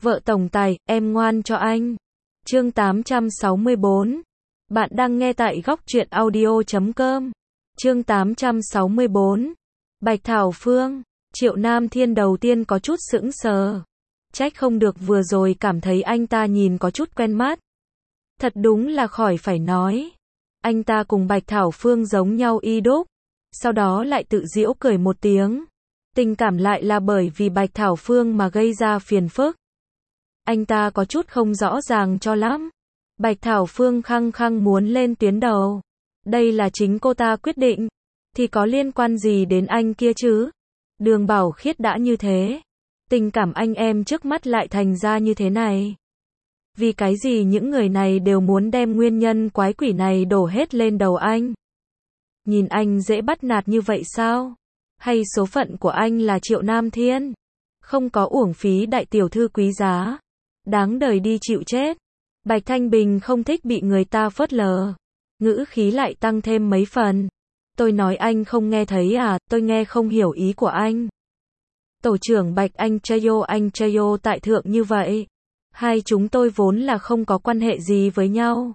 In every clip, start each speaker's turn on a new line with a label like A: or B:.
A: Vợ tổng tài, em ngoan cho anh. Chương 864. Bạn đang nghe tại góc truyện audio.com. Chương 864. Bạch Thảo Phương. Triệu Nam Thiên đầu tiên có chút sững sờ. Trách không được vừa rồi cảm thấy anh ta nhìn có chút quen mắt. Thật đúng là khỏi phải nói. Anh ta cùng Bạch Thảo Phương giống nhau y đúc. Sau đó lại tự giễu cười một tiếng. Tình cảm lại là bởi vì Bạch Thảo Phương mà gây ra phiền phức. Anh ta có chút không rõ ràng cho lắm. Bạch Thảo Phương khăng khăng muốn lên tuyến đầu. Đây là chính cô ta quyết định. Thì có liên quan gì đến anh kia chứ? Đường Bảo Khiết đã như thế. Tình cảm anh em trước mắt lại thành ra như thế này. Vì cái gì những người này đều muốn đem nguyên nhân quái quỷ này đổ hết lên đầu anh? Nhìn anh dễ bắt nạt như vậy sao? Hay số phận của anh là Triệu Nam Thiên? Không có uổng phí đại tiểu thư quý giá. Đáng đời đi chịu chết. Bạch Thanh Bình không thích bị người ta phớt lờ. Ngữ khí lại tăng thêm mấy phần. Tôi nói anh không nghe thấy à, tôi nghe không hiểu ý của anh. Tổ trưởng Bạch anh Chayo tại thượng như vậy. Hai chúng tôi vốn là không có quan hệ gì với nhau.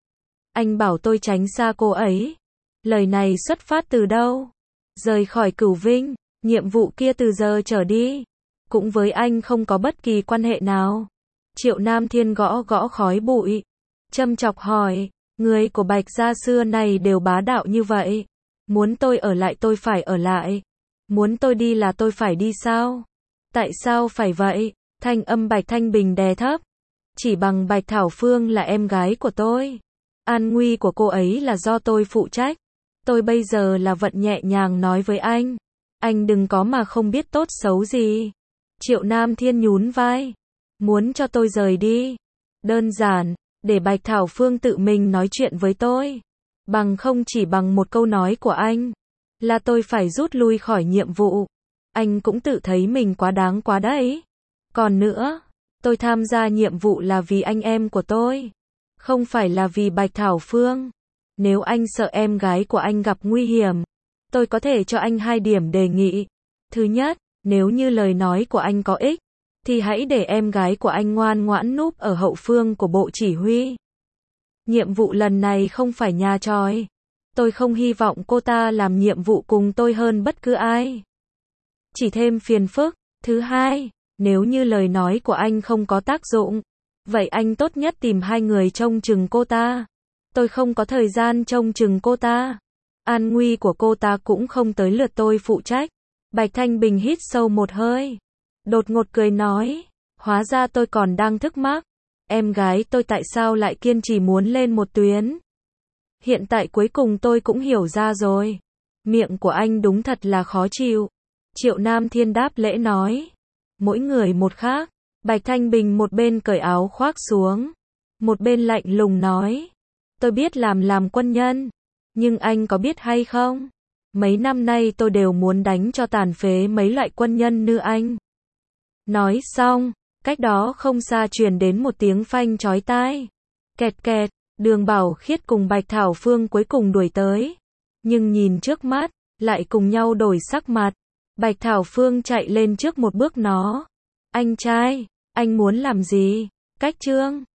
A: Anh bảo tôi tránh xa cô ấy. Lời này xuất phát từ đâu? Rời khỏi Cửu Vinh, nhiệm vụ kia từ giờ trở đi. Cũng với anh không có bất kỳ quan hệ nào. Triệu Nam Thiên gõ gõ khói bụi. Châm chọc hỏi, người của Bạch gia xưa này đều bá đạo như vậy. Muốn tôi ở lại tôi phải ở lại. Muốn tôi đi là tôi phải đi sao? Tại sao phải vậy? Thanh âm Bạch Thanh Bình đè thấp. Chỉ bằng Bạch Thảo Phương là em gái của tôi. An nguy của cô ấy là do tôi phụ trách. Tôi bây giờ là vận nhẹ nhàng nói với anh. Anh đừng có mà không biết tốt xấu gì. Triệu Nam Thiên nhún vai. Muốn cho tôi rời đi. Đơn giản, để Bạch Thảo Phương tự mình nói chuyện với tôi. Bằng không chỉ bằng một câu nói của anh. Là tôi phải rút lui khỏi nhiệm vụ. Anh cũng tự thấy mình quá đáng quá đấy. Còn nữa, tôi tham gia nhiệm vụ là vì anh em của tôi. Không phải là vì Bạch Thảo Phương. Nếu anh sợ em gái của anh gặp nguy hiểm, tôi có thể cho anh 2 điểm đề nghị. Thứ nhất, nếu như lời nói của anh có ích, thì hãy để em gái của anh ngoan ngoãn núp ở hậu phương của bộ chỉ huy. Nhiệm vụ lần này không phải nhà tròi. Tôi không hy vọng cô ta làm nhiệm vụ cùng tôi hơn bất cứ ai. Chỉ thêm phiền phức. Thứ hai, nếu như lời nói của anh không có tác dụng, vậy anh tốt nhất tìm 2 người trông chừng cô ta. Tôi không có thời gian trông chừng cô ta. An nguy của cô ta cũng không tới lượt tôi phụ trách. Bạch Thanh Bình hít sâu một hơi. Đột ngột cười nói. Hóa ra tôi còn đang thức mắc. Em gái tôi tại sao lại kiên trì muốn lên một tuyến. Hiện tại cuối cùng tôi cũng hiểu ra rồi. Miệng của anh đúng thật là khó chịu. Triệu Nam Thiên đáp lễ nói. Mỗi người một khác. Bạch Thanh Bình một bên cởi áo khoác xuống. Một bên lạnh lùng nói. Tôi biết làm quân nhân. Nhưng anh có biết hay không? Mấy năm nay tôi đều muốn đánh cho tàn phế mấy loại quân nhân như anh. Nói xong, cách đó không xa truyền đến một tiếng phanh chói tai. Kẹt kẹt, Đường Bảo Khiết cùng Bạch Thảo Phương cuối cùng đuổi tới. Nhưng nhìn trước mắt, lại cùng nhau đổi sắc mặt. Bạch Thảo Phương chạy lên trước một bước nó. Anh trai, anh muốn làm gì? Cách Trương.